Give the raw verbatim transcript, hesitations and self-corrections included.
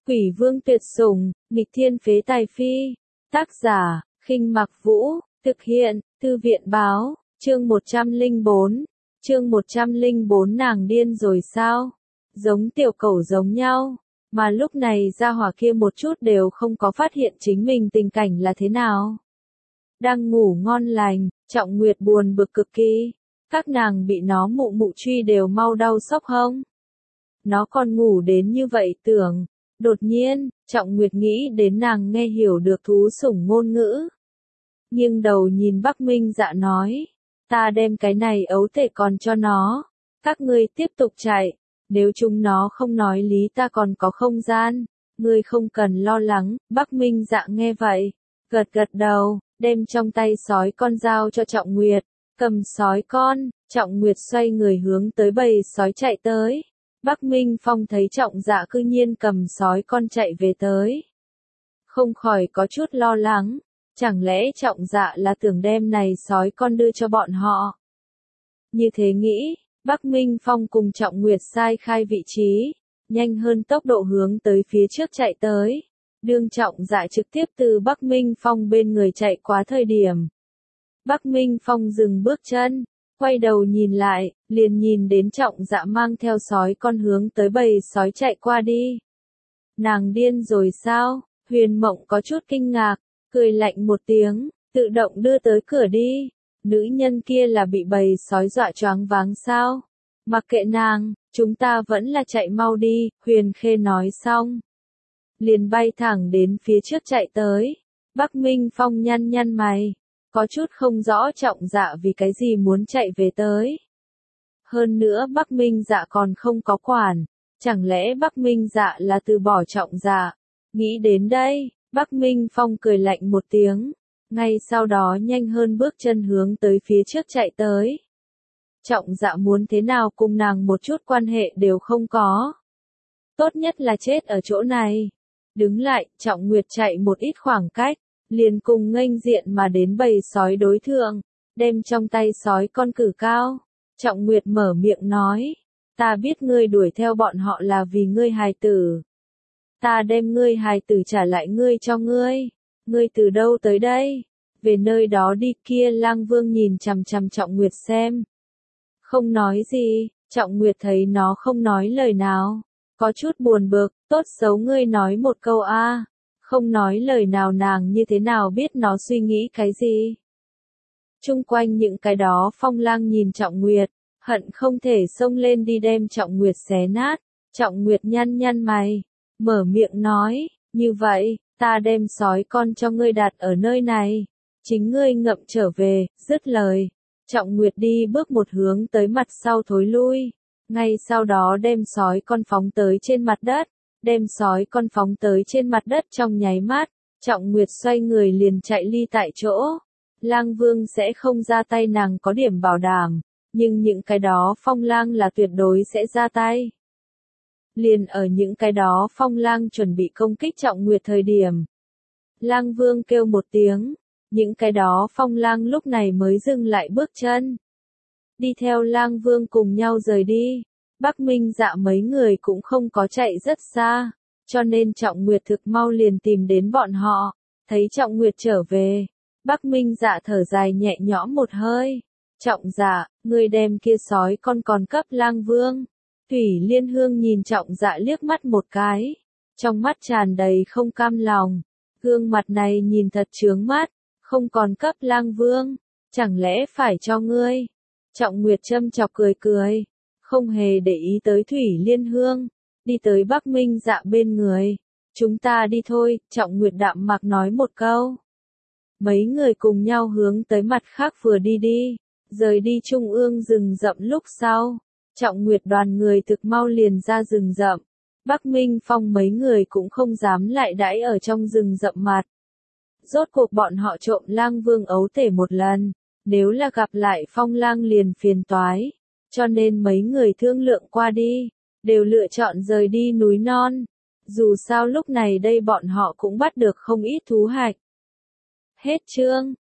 Quỷ vương tuyệt sủng, nghịch thiên phế tài phi. Tác giả, Khinh Mặc Vũ, thực hiện, Thư viện báo, chương một trăm lẻ bốn. Chương một trăm lẻ bốn nàng điên rồi sao? Giống tiểu cẩu giống nhau, mà lúc này gia hỏa kia một chút đều không có phát hiện chính mình tình cảnh là thế nào. Đang ngủ ngon lành, Trọng Nguyệt buồn bực cực kỳ, các nàng bị nó mụ mụ truy đều mau đau sốc hông. Nó còn ngủ đến như vậy tưởng. Đột nhiên, Trọng Nguyệt nghĩ đến nàng nghe hiểu được thú sủng ngôn ngữ. Nhưng đầu nhìn Bắc Minh Dạ nói, ta đem cái này ấu tể còn cho nó, các ngươi tiếp tục chạy, nếu chúng nó không nói lý ta còn có không gian, ngươi không cần lo lắng. Bắc Minh Dạ nghe vậy, gật gật đầu, đem trong tay sói con giao cho Trọng Nguyệt, cầm sói con, Trọng Nguyệt xoay người hướng tới bầy sói chạy tới. Bắc Minh Phong thấy Trọng Dạ cư nhiên cầm sói con chạy về tới. Không khỏi có chút lo lắng, chẳng lẽ Trọng Dạ là tưởng đem này sói con đưa cho bọn họ. Như thế nghĩ, Bắc Minh Phong cùng Trọng Nguyệt sai khai vị trí, nhanh hơn tốc độ hướng tới phía trước chạy tới. Đương Trọng Dạ trực tiếp từ Bắc Minh Phong bên người chạy qua thời điểm. Bắc Minh Phong dừng bước chân. Quay đầu nhìn lại, liền nhìn đến Trọng Dạ mang theo sói con hướng tới bầy sói chạy qua đi. Nàng điên rồi sao? Huyền Mộng có chút kinh ngạc, cười lạnh một tiếng, tự động đưa tới cửa đi. Nữ nhân kia là bị bầy sói dọa choáng váng sao? Mặc kệ nàng, chúng ta vẫn là chạy mau đi, Huyền Khê nói xong. Liền bay thẳng đến phía trước chạy tới. Bắc Minh Phong nhăn nhăn mày. Có chút không rõ Trọng Dạ vì cái gì muốn chạy về tới. Hơn nữa Bắc Minh Dạ còn không có quản, chẳng lẽ Bắc Minh Dạ là từ bỏ Trọng Dạ? Nghĩ đến đây, Bắc Minh Phong cười lạnh một tiếng, ngay sau đó nhanh hơn bước chân hướng tới phía trước chạy tới. Trọng Dạ muốn thế nào cùng nàng một chút quan hệ đều không có. Tốt nhất là chết ở chỗ này. Đứng lại, Trọng Nguyệt chạy một ít khoảng cách. Liền cùng nghênh diện mà đến bầy sói đối thượng, đem trong tay sói con cử cao. Trọng Nguyệt mở miệng nói, ta biết ngươi đuổi theo bọn họ là vì ngươi hài tử. Ta đem ngươi hài tử trả lại ngươi cho ngươi. Ngươi từ đâu tới đây? Về nơi đó đi. Kia Lang Vương nhìn chằm chằm Trọng Nguyệt xem. Không nói gì, Trọng Nguyệt thấy nó không nói lời nào. Có chút buồn bực, tốt xấu ngươi nói một câu a. Không nói lời nào nàng như thế nào biết nó suy nghĩ cái gì. Trung quanh những cái đó Phong Lang nhìn Trọng Nguyệt, hận không thể xông lên đi đem Trọng Nguyệt xé nát. Trọng Nguyệt nhăn nhăn mày, mở miệng nói, như vậy, ta đem sói con cho ngươi đặt ở nơi này, chính ngươi ngậm trở về. Dứt lời, Trọng Nguyệt đi bước một hướng tới mặt sau thối lui, ngay sau đó đem sói con phóng tới trên mặt đất. Đem sói con phóng tới trên mặt đất trong nháy mắt, Trọng Nguyệt xoay người liền chạy ly tại chỗ. Lang Vương sẽ không ra tay nàng có điểm bảo đảm, nhưng những cái đó Phong Lang là tuyệt đối sẽ ra tay. Liền ở những cái đó Phong Lang chuẩn bị công kích Trọng Nguyệt thời điểm. Lang Vương kêu một tiếng, những cái đó Phong Lang lúc này mới dừng lại bước chân. Đi theo Lang Vương cùng nhau rời đi. Bắc Minh Dạ mấy người cũng không có chạy rất xa, cho nên Trọng Nguyệt thực mau liền tìm đến bọn họ. Thấy Trọng Nguyệt trở về, Bắc Minh Dạ thở dài nhẹ nhõm một hơi. Trọng Dạ, ngươi đem kia sói con còn cấp Lang Vương. Thủy Liên Hương nhìn Trọng Dạ liếc mắt một cái, trong mắt tràn đầy không cam lòng. Gương mặt này nhìn thật chướng mắt, không còn cấp Lang Vương, chẳng lẽ phải cho ngươi? Trọng Nguyệt châm chọc cười cười. Không hề để ý tới Thủy Liên Hương, đi tới Bắc Minh Dạ bên người. Chúng ta đi thôi, Trọng Nguyệt đạm mạc nói một câu. Mấy người cùng nhau hướng tới mặt khác vừa đi đi, rời đi trung ương rừng rậm lúc sau. Trọng Nguyệt đoàn người thực mau liền ra rừng rậm. Bắc Minh Phong mấy người cũng không dám lại đãi ở trong rừng rậm mặt. Rốt cuộc bọn họ trộm Lang Vương ấu tể một lần, nếu là gặp lại Phong Lang liền phiền toái. Cho nên mấy người thương lượng qua đi, đều lựa chọn rời đi núi non. Dù sao lúc này đây bọn họ cũng bắt được không ít thú hạch. Hết chương.